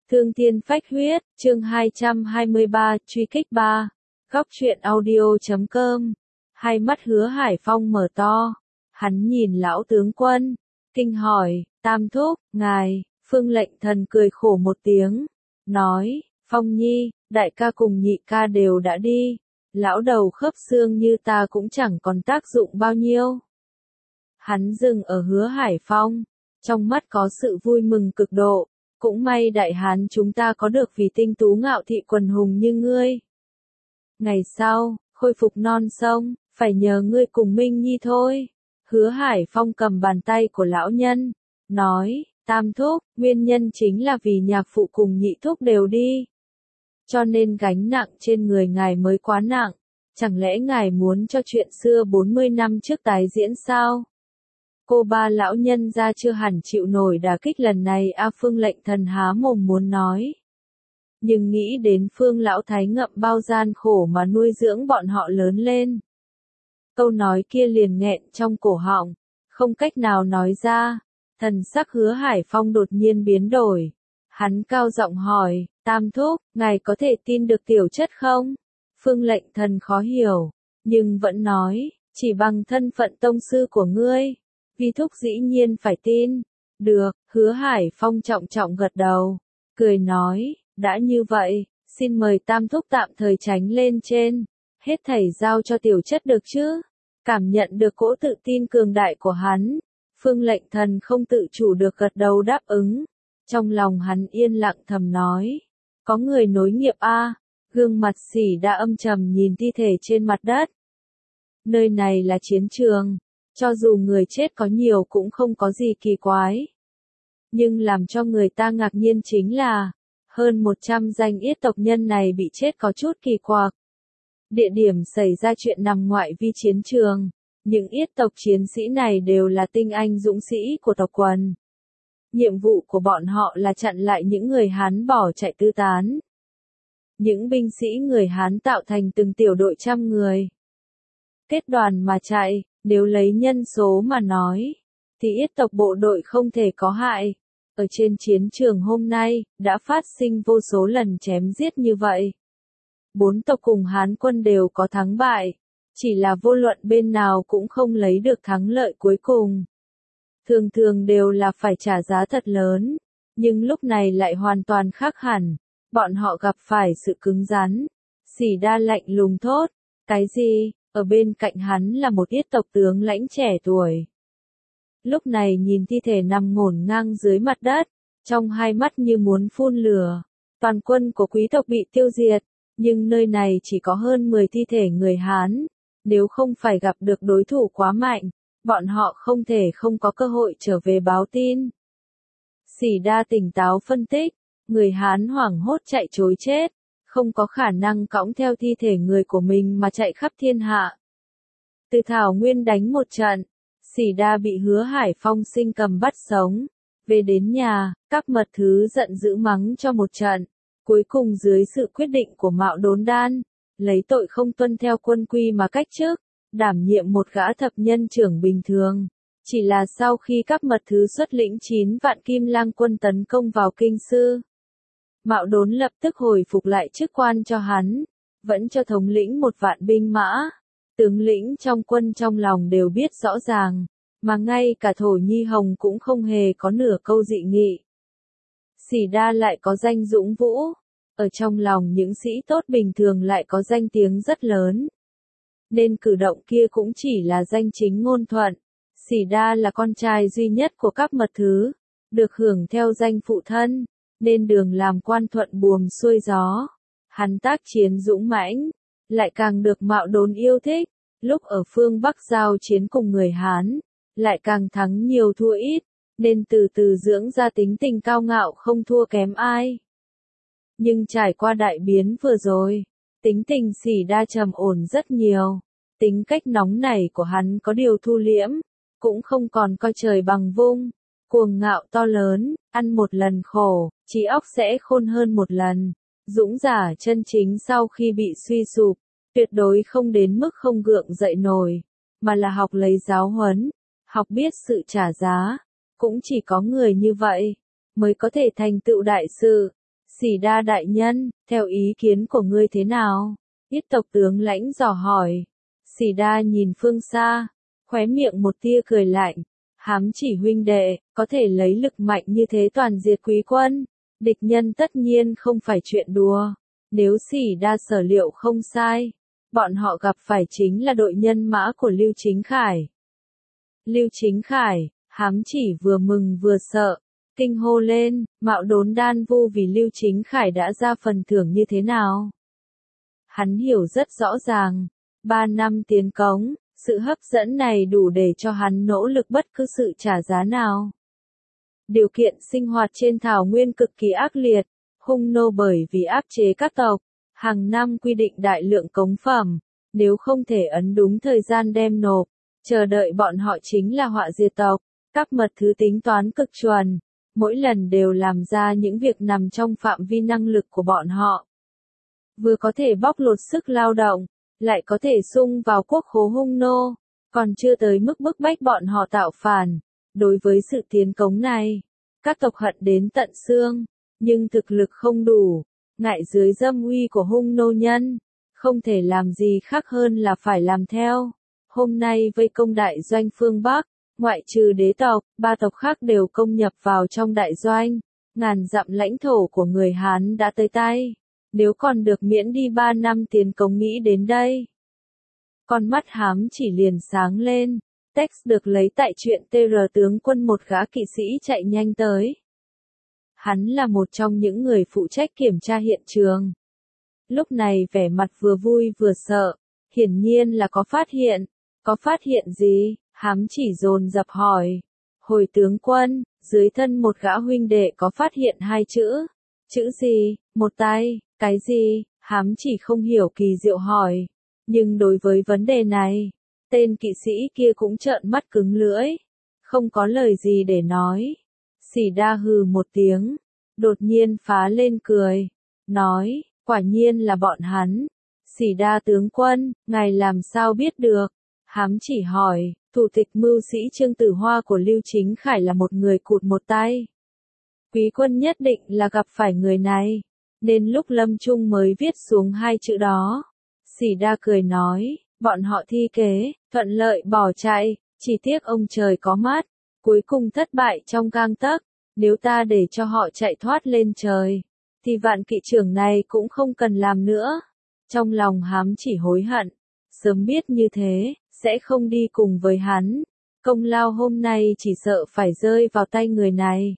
Thương thiên phách huyết, chương 223, truy kích 3. Góc truyện audio.com. Hai mắt Hứa Hải Phong mở to. Hắn nhìn lão tướng quân, kinh hỏi, Tam thúc, ngài. Phương Lệnh Thần cười khổ một tiếng, nói, Phong nhi, đại ca cùng nhị ca đều đã đi. Lão đầu khớp xương như ta cũng chẳng còn tác dụng bao nhiêu. Hắn dừng ở Hứa Hải Phong, trong mắt có sự vui mừng cực độ. Cũng may đại hán chúng ta có được vì tinh tú ngạo thị quần hùng như ngươi. Ngày sau, khôi phục non sông, phải nhờ ngươi cùng Minh Nhi thôi. Hứa Hải Phong cầm bàn tay của lão nhân, nói, Tam thúc, nguyên nhân chính là vì nhạc phụ cùng nhị thúc đều đi. Cho nên gánh nặng trên người ngài mới quá nặng. Chẳng lẽ ngài muốn cho chuyện xưa 40 năm trước tái diễn sao? Cô ba lão nhân ra chưa hẳn chịu nổi đả kích lần này. Phương Lệnh Thần há mồm muốn nói. Nhưng nghĩ đến Phương lão thái ngậm bao gian khổ mà nuôi dưỡng bọn họ lớn lên. Câu nói kia liền nghẹn trong cổ họng, không cách nào nói ra. Thần sắc Hứa Hải Phong đột nhiên biến đổi. Hắn cao giọng hỏi, Tam thúc, ngài có thể tin được tiểu chất không? Phương Lệnh Thần khó hiểu, nhưng vẫn nói, chỉ bằng thân phận tông sư của ngươi. Vi thúc dĩ nhiên phải tin. Được, Hứa Hải Phong trọng trọng gật đầu, cười nói, đã như vậy, xin mời Tam thúc tạm thời tránh lên trên, hết thảy giao cho tiểu chất được chứ? Cảm nhận được cỗ tự tin cường đại của hắn, Phương Lệnh Thần không tự chủ được gật đầu đáp ứng. Trong lòng hắn yên lặng thầm nói, có người nối nghiệp a. Gương mặt Sỉ Đa âm trầm nhìn thi thể trên mặt đất. Nơi này là chiến trường. Cho dù người chết có nhiều cũng không có gì kỳ quái. Nhưng làm cho người ta ngạc nhiên chính là, hơn 100 danh yết tộc nhân này bị chết có chút kỳ quặc. Địa điểm xảy ra chuyện nằm ngoại vi chiến trường. Những yết tộc chiến sĩ này đều là tinh anh dũng sĩ của tộc quần. Nhiệm vụ của bọn họ là chặn lại những người Hán bỏ chạy tứ tán. Những binh sĩ người Hán tạo thành từng tiểu đội trăm người. Kết đoàn mà chạy. Nếu lấy nhân số mà nói, thì yết tộc bộ đội không thể có hại. Ở trên chiến trường hôm nay, đã phát sinh vô số lần chém giết như vậy. 4 tộc cùng Hán quân đều có thắng bại, chỉ là vô luận bên nào cũng không lấy được thắng lợi cuối cùng. Thường thường đều là phải trả giá thật lớn, nhưng lúc này lại hoàn toàn khác hẳn. Bọn họ gặp phải sự cứng rắn. Sỉ Đa lạnh lùng thốt, cái gì? Ở bên cạnh hắn là một yết tộc tướng lãnh trẻ tuổi. Lúc này nhìn thi thể nằm ngổn ngang dưới mặt đất, trong hai mắt như muốn phun lửa. Toàn quân của quý tộc bị tiêu diệt, nhưng nơi này chỉ có hơn 10 thi thể người Hán. Nếu không phải gặp được đối thủ quá mạnh, bọn họ không thể không có cơ hội trở về báo tin. Sỉ Đa tỉnh táo phân tích, người Hán hoảng hốt chạy trối chết. Không có khả năng cõng theo thi thể người của mình mà chạy khắp thiên hạ. Từ Thảo Nguyên đánh một trận, Sỉ Đa bị Hứa Hải Phong sinh cầm bắt sống. Về đến nhà, các mật thứ giận dữ mắng cho một trận. Cuối cùng dưới sự quyết định của Mạo Đốn Đan, lấy tội không tuân theo quân quy mà cách chức, đảm nhiệm một gã thập nhân trưởng bình thường. Chỉ là sau khi các mật thứ xuất lĩnh 9 vạn Kim Lang quân tấn công vào kinh sư, Mạo Đốn lập tức hồi phục lại chức quan cho hắn, vẫn cho thống lĩnh 1 vạn binh mã. Tướng lĩnh trong quân trong lòng đều biết rõ ràng, mà ngay cả Thổ Nhi Hồng cũng không hề có nửa câu dị nghị. Sỉ Đa lại có danh dũng vũ, ở trong lòng những sĩ tốt bình thường lại có danh tiếng rất lớn. Nên cử động kia cũng chỉ là danh chính ngôn thuận. Sỉ Đa là con trai duy nhất của các mật thứ, được hưởng theo danh phụ thân. Nên đường làm quan thuận buồm xuôi gió. Hắn tác chiến dũng mãnh, lại càng được Mạo Đốn yêu thích. Lúc ở phương Bắc giao chiến cùng người Hán, lại càng thắng nhiều thua ít, nên từ từ dưỡng ra tính tình cao ngạo không thua kém ai. Nhưng trải qua đại biến vừa rồi, tính tình Sỉ Đa trầm ổn rất nhiều. Tính cách nóng nảy của hắn có điều thu liễm, cũng không còn coi trời bằng vung. Cuồng ngạo to lớn, ăn một lần khổ, trí óc sẽ khôn hơn một lần. Dũng giả chân chính sau khi bị suy sụp, tuyệt đối không đến mức không gượng dậy nổi, mà là học lấy giáo huấn, học biết sự trả giá. Cũng chỉ có người như vậy, mới có thể thành tựu đại sự. Sĩ Đa đại nhân, theo ý kiến của ngươi thế nào? Yết tộc tướng lãnh dò hỏi. Sĩ Đa nhìn phương xa, khóe miệng một tia cười lạnh. Hám chỉ huynh đệ, có thể lấy lực mạnh như thế toàn diệt quý quân. Địch nhân tất nhiên không phải chuyện đùa. Nếu Sĩ Đa sở liệu không sai, bọn họ gặp phải chính là đội nhân mã của Lưu Chính Khải. Lưu Chính Khải, Hám chỉ vừa mừng vừa sợ, kinh hô lên, Mạo Đốn Đan Vu vì Lưu Chính Khải đã ra phần thưởng như thế nào. Hắn hiểu rất rõ ràng, 3 năm tiến cống, sự hấp dẫn này đủ để cho hắn nỗ lực bất cứ sự trả giá nào. Điều kiện sinh hoạt trên thảo nguyên cực kỳ ác liệt, hung nô bởi vì áp chế các tộc, hàng năm quy định đại lượng cống phẩm, nếu không thể ấn đúng thời gian đem nộp, chờ đợi bọn họ chính là họa diệt tộc. Các mật thứ tính toán cực chuẩn, mỗi lần đều làm ra những việc nằm trong phạm vi năng lực của bọn họ. Vừa có thể bóc lột sức lao động, lại có thể xung vào quốc khố hung nô, còn chưa tới mức bức bách bọn họ tạo phản. Đối với sự tiến cống này, các tộc hận đến tận xương, nhưng thực lực không đủ, ngại dưới dâm uy của hung nô nhân, không thể làm gì khác hơn là phải làm theo. Hôm nay vây công đại doanh phương Bắc, ngoại trừ đế tộc, 3 tộc khác đều công nhập vào trong đại doanh, ngàn dặm lãnh thổ của người Hán đã tới tay. Nếu còn được miễn đi 3 năm tiến cống nghĩ đến đây. Con mắt Hám chỉ liền sáng lên, text được lấy tại truyện TR tướng quân một gã kỵ sĩ chạy nhanh tới. Hắn là một trong những người phụ trách kiểm tra hiện trường. Lúc này vẻ mặt vừa vui vừa sợ, hiển nhiên là có phát hiện. Có phát hiện gì? Hám chỉ dồn dập hỏi. Hồi tướng quân, dưới thân một gã huynh đệ có phát hiện 2 chữ. Chữ gì? Một tay, cái gì? Hám chỉ không hiểu kỳ diệu hỏi. Nhưng đối với vấn đề này, tên kỵ sĩ kia cũng trợn mắt cứng lưỡi. Không có lời gì để nói. Sĩ Đa hừ một tiếng, đột nhiên phá lên cười. Nói, quả nhiên là bọn hắn. Sĩ Đa tướng quân, ngài làm sao biết được? Hám chỉ hỏi, thủ tịch mưu sĩ Trương Tử Hoa của Lưu Chính Khải là một người cụt một tay. Quý quân nhất định là gặp phải người này, nên lúc lâm chung mới viết xuống 2 chữ đó. Sĩ Đa cười nói, bọn họ thi kế, thuận lợi bỏ chạy, chỉ tiếc ông trời có mắt, cuối cùng thất bại trong gang tấc. Nếu ta để cho họ chạy thoát lên trời, thì vạn kỵ trưởng này cũng không cần làm nữa. Trong lòng Hám chỉ hối hận, sớm biết như thế, sẽ không đi cùng với hắn. Công lao hôm nay chỉ sợ phải rơi vào tay người này.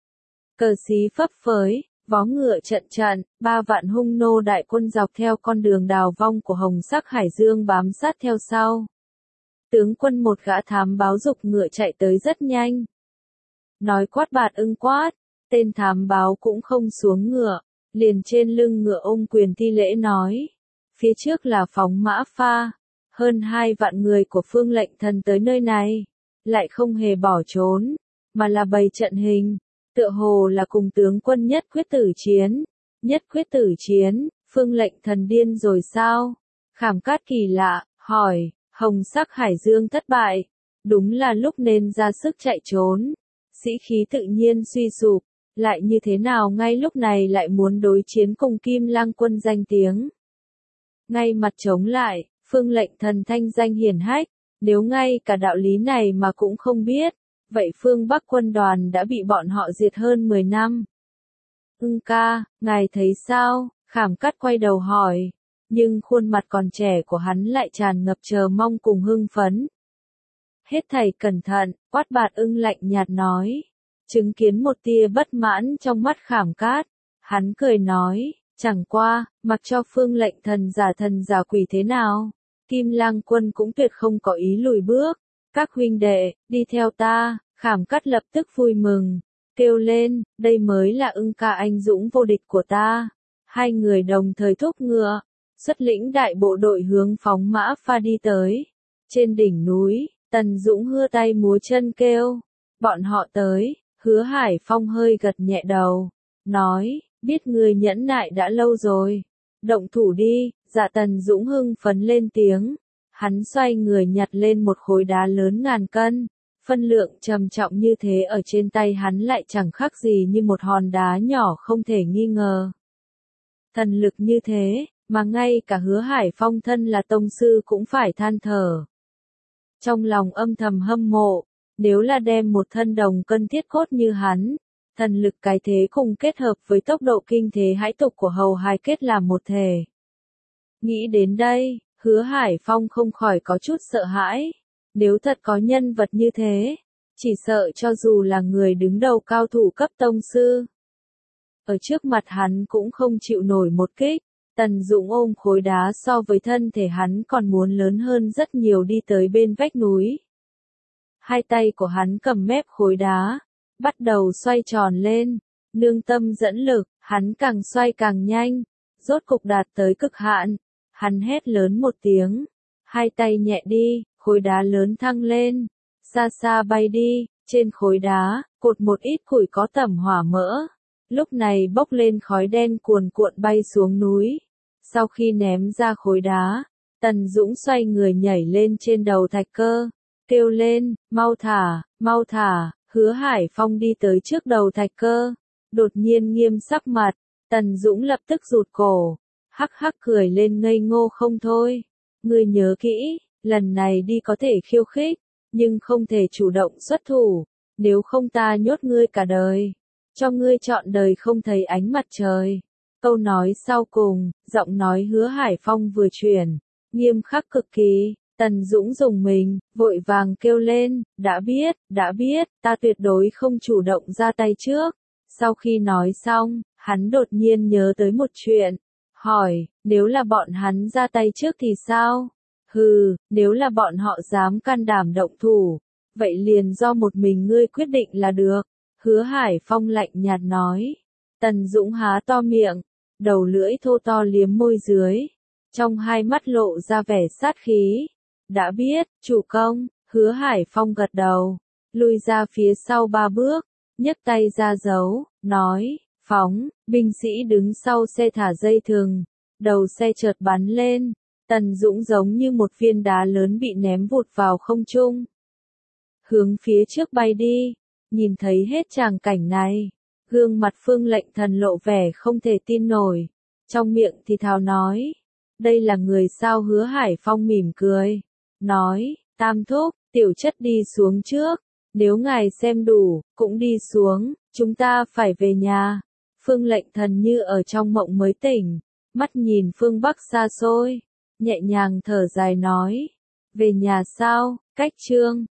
Cờ xí phấp phới, vó ngựa trận trận, 3 vạn hung nô đại quân dọc theo con đường đào vong của Hồng Sắc Hải Dương bám sát theo sau. Tướng quân một gã thám báo dục ngựa chạy tới rất nhanh. Nói quát bạt ưng quát, tên thám báo cũng không xuống ngựa, liền trên lưng ngựa ôm quyền thi lễ nói. Phía trước là phóng mã pha, hơn 2 vạn người của Phương Lệnh Thần tới nơi này, lại không hề bỏ trốn, mà là bày trận hình, tựa hồ là cùng tướng quân nhất quyết tử chiến. Nhất quyết tử chiến, Phương Lệnh Thần điên rồi sao? Khảm Cát kỳ lạ, hỏi, Hồng Sắc Hải Dương thất bại, đúng là lúc nên ra sức chạy trốn. Sĩ khí tự nhiên suy sụp, lại như thế nào ngay lúc này lại muốn đối chiến cùng Kim Lang quân danh tiếng. Ngay mặt chống lại, Phương Lệnh Thần thanh danh hiển hách, nếu ngay cả đạo lý này mà cũng không biết, vậy phương Bắc quân đoàn đã bị bọn họ diệt hơn 10 năm. Ưng ca, ngài thấy sao? Khảm Cát quay đầu hỏi, nhưng khuôn mặt còn trẻ của hắn lại tràn ngập chờ mong cùng hưng phấn. Hết thảy cẩn thận, quát bạt ưng lạnh nhạt nói. Chứng kiến một tia bất mãn trong mắt Khảm Cát, hắn cười nói, chẳng qua, mặc cho Phương Lệnh thần giả quỷ thế nào, Kim Lang quân cũng tuyệt không có ý lùi bước. Các huynh đệ, đi theo ta. Khảm Cát lập tức vui mừng, kêu lên, đây mới là Ưng ca anh dũng vô địch của ta. 2 người đồng thời thúc ngựa, xuất lĩnh đại bộ đội hướng phóng mã pha đi tới. Trên đỉnh núi, Tần Dũng hưa tay múa chân kêu, bọn họ tới. Hứa Hải Phong hơi gật nhẹ đầu, nói, biết người nhẫn nại đã lâu rồi. Động thủ đi. Dạ Tần Dũng hưng phấn lên tiếng. Hắn xoay người nhặt lên một khối đá lớn ngàn cân, Phân lượng trầm trọng như thế ở trên tay hắn lại chẳng khác gì như một hòn đá nhỏ không thể nghi ngờ. Thần lực như thế, mà ngay cả Hứa Hải Phong thân là tông sư cũng phải than thở. Trong lòng âm thầm hâm mộ, nếu là đem một thân đồng cân thiết cốt như hắn, thần lực cái thế cùng kết hợp với tốc độ kinh thế hãi tục của hầu hai kết làm một thể. Nghĩ đến đây, Hứa Hải Phong không khỏi có chút sợ hãi. Nếu thật có nhân vật như thế, chỉ sợ cho dù là người đứng đầu cao thủ cấp tông sư, ở trước mặt hắn cũng không chịu nổi một kích. Tần Dũng ôm khối đá so với thân thể hắn còn muốn lớn hơn rất nhiều đi tới bên vách núi. Hai tay của hắn cầm mép khối đá, bắt đầu xoay tròn lên, nương tâm dẫn lực, hắn càng xoay càng nhanh, rốt cục đạt tới cực hạn. Hắn hét lớn một tiếng, hai tay nhẹ đi, khối đá lớn thăng lên, xa xa bay đi, trên khối đá, cột một ít củi có tẩm hỏa mỡ. Lúc này bốc lên khói đen cuồn cuộn bay xuống núi. Sau khi ném ra khối đá, Tần Dũng xoay người nhảy lên trên đầu thạch cơ, kêu lên, mau thả, Hứa Hải Phong đi tới trước đầu thạch cơ, đột nhiên nghiêm sắc mặt, Tần Dũng lập tức rụt cổ, hắc hắc cười lên ngây ngô không thôi. Ngươi nhớ kỹ, lần này đi có thể khiêu khích, nhưng không thể chủ động xuất thủ, nếu không ta nhốt ngươi cả đời, cho ngươi trọn đời không thấy ánh mặt trời. Câu nói sau cùng, giọng nói Hứa Hải Phong vừa chuyển, nghiêm khắc cực kỳ. Tần Dũng dùng mình, vội vàng kêu lên, đã biết, ta tuyệt đối không chủ động ra tay trước. Sau khi nói xong, hắn đột nhiên nhớ tới một chuyện, hỏi, nếu là bọn hắn ra tay trước thì sao? Hừ, nếu là bọn họ dám can đảm động thủ, vậy liền do một mình ngươi quyết định là được. Hứa Hải Phong lạnh nhạt nói. Tần Dũng há to miệng, đầu lưỡi thô to liếm môi dưới, trong hai mắt lộ ra vẻ sát khí. Đã biết, chủ công. Hứa Hải Phong gật đầu, lui ra phía sau 3 bước, nhấc tay ra dấu, nói, phóng. Binh sĩ đứng sau xe thả dây thừng, đầu xe chợt bắn lên, Tần Dũng giống như một viên đá lớn bị ném vụt vào không trung, hướng phía trước bay đi. Nhìn thấy hết tràng cảnh này, gương mặt Phương Lệnh Thần lộ vẻ không thể tin nổi, trong miệng thì thào nói, đây là người sao? Hứa Hải Phong mỉm cười, nói, Tam thúc, tiểu chất đi xuống trước, nếu ngài xem đủ, cũng đi xuống, chúng ta phải về nhà. Phương Lệnh Thần như ở trong mộng mới tỉnh, mắt nhìn phương Bắc xa xôi, nhẹ nhàng thở dài nói, về nhà sao? Cách chương